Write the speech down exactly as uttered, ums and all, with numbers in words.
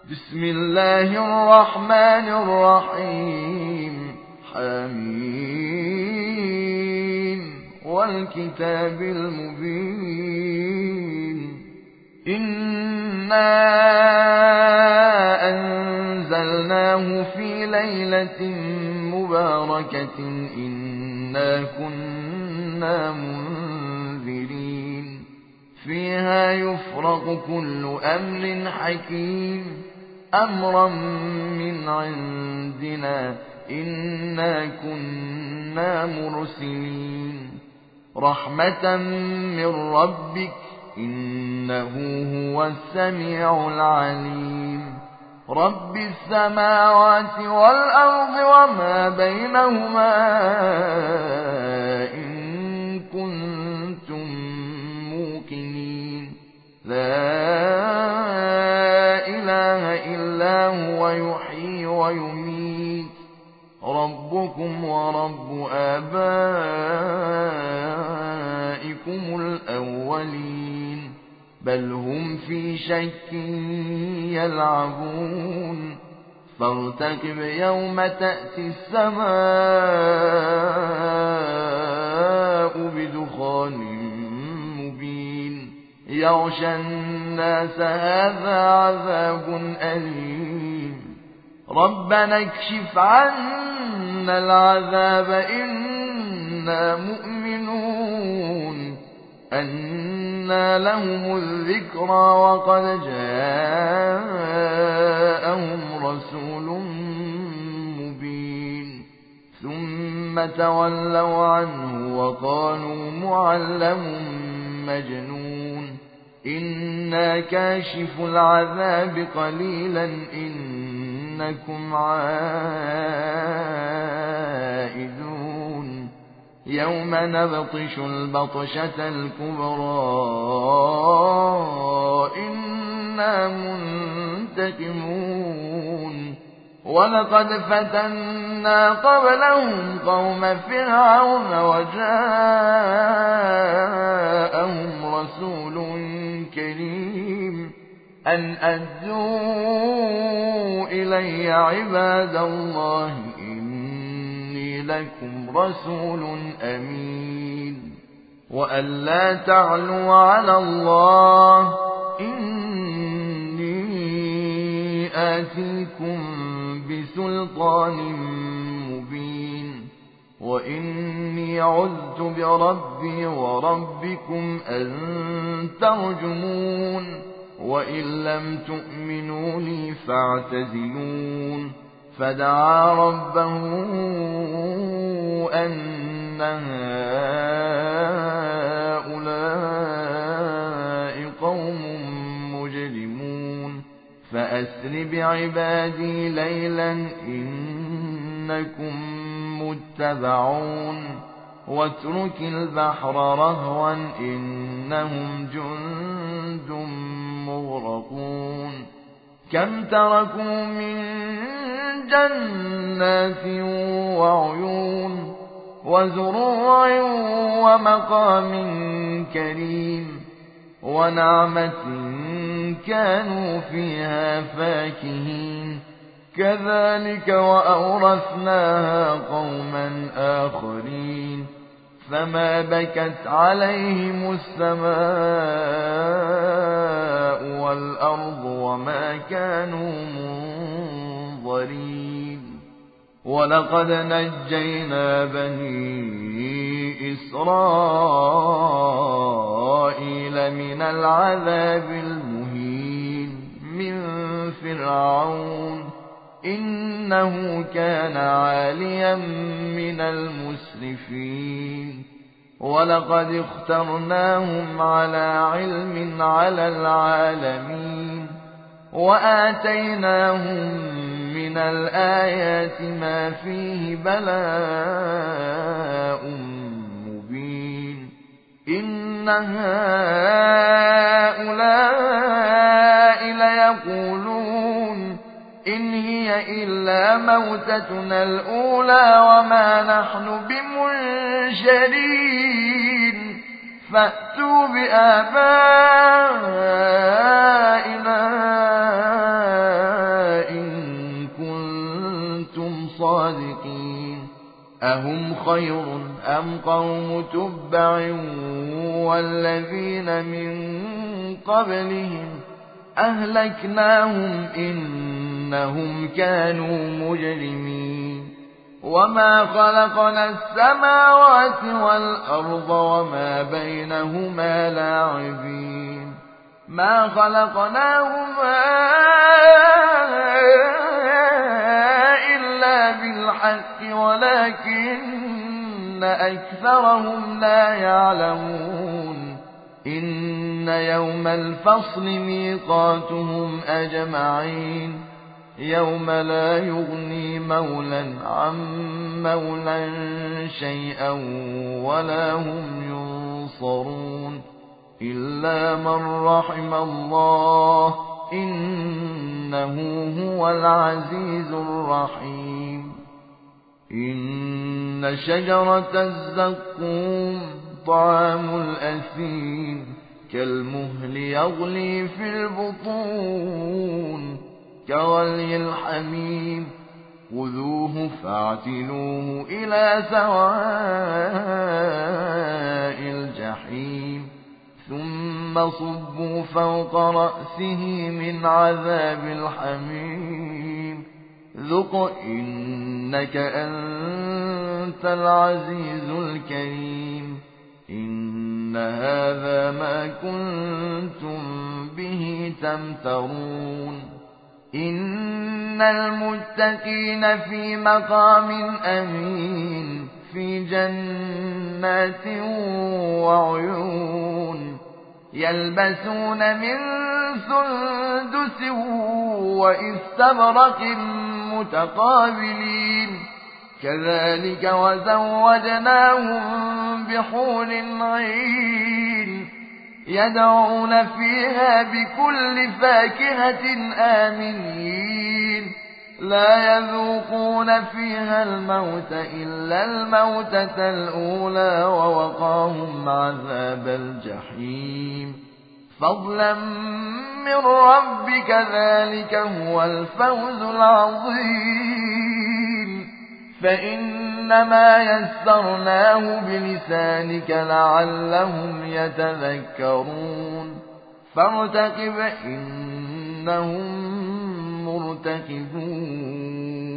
بسم الله الرحمن الرحيم حميم والكتاب المبين إنا أنزلناه في ليلة مباركة إنا كنا منذرين فيها يفرق كل أمر حكيم أمرا من عندنا إنا كنا مرسلين رحمة من ربك إنه هو السميع العليم رب السماوات والأرض وما بينهما إن كنتم موقنين لا إله إلا هو يحيي ويميت ربكم ورب آبائكم الأولين بل هم في شك يلعبون فارتقب يوم تأتي السماء بدخان مبين يغشى الناس هذا عذاب أليم ربنا اكشف عنا العذاب إنا مؤمنون أنى لهم الذكرى وقد جاءهم رسول مبين ثم تولوا عنه وقالوا معلم مجنون إنا كاشف العذاب قليلا إنكم عائدون يوم نبطش البطشة الكبرى إنا منتقمون ولقد فتنا قبلهم قوم فرعون وجاءهم رسول كريم أن أدوا إلي عباد الله إني لكم رسول أمين وأن لا تعلوا على الله إني آتيكم بسلطان مبين وإني عذت بربي وربكم أن ترجمون وإن لم تؤمنوا لي فاعتزلون فدعا ربه أن هؤلاء قوم مجرمون فأسر بعبادي ليلا إنكم متبعون واترك البحر رهوا إنهم جند مغرقون كم تركوا من جنات وعيون وزروع ومقام كريم ونعمة كانوا فيها فاكهين كذلك وأورثناها قوما آخرين فما بكت عليهم السماء والأرض وما كانوا منظرين ولقد نجينا بني إسرائيل من العذاب المهين من فرعون إنه كان عاليا من المسرفين ولقد اخترناهم على علم على العالمين وآتيناهم من الآيات ما فيه بلاء مبين إن هؤلاء ليقولون إن هي إلا موتتنا الأولى وما نحن بمنشرين فأتوا بآبائنا الصادقين أهم خير أم قوم تبع والذين من قبلهم أهلكناهم إنهم كانوا مجرمين وما خلقنا السماوات والأرض وما بينهما لاعبين ما خلقناهما إلا بالحق ولكن أكثرهم لا يعلمون إن يوم الفصل ميقاتهم أجمعين يوم لا يغني مولى عن مولى شيئا ولا هم ينصرون إلا من رحم الله إنه هو العزيز الرحيم إن شجرة الزقوم طعام الأثيم كالمهل يغلي في البطون كغلي الحميم خذوه فاعتلوه إلى سواء الجحيم ثم صبوا فوق رأسه من عذاب الحميم ذق إنك أنت العزيز الكريم إن هذا ما كنتم به تمترون إن المتقين في مقام أمين في جنات وعيون يلبسون من سندس واستبرق متقابلين كذلك وزوجناهم بحور عين يدعون فيها بكل فاكهة آمنين لا يذوقون فيها الموت إلا الموتة الأولى ووقاهم عذاب الجحيم فضلا من ربك ذلك هو الفوز العظيم فإنما يسرناه بلسانك لعلهم يتذكرون فارتقب إنهم مرتقبون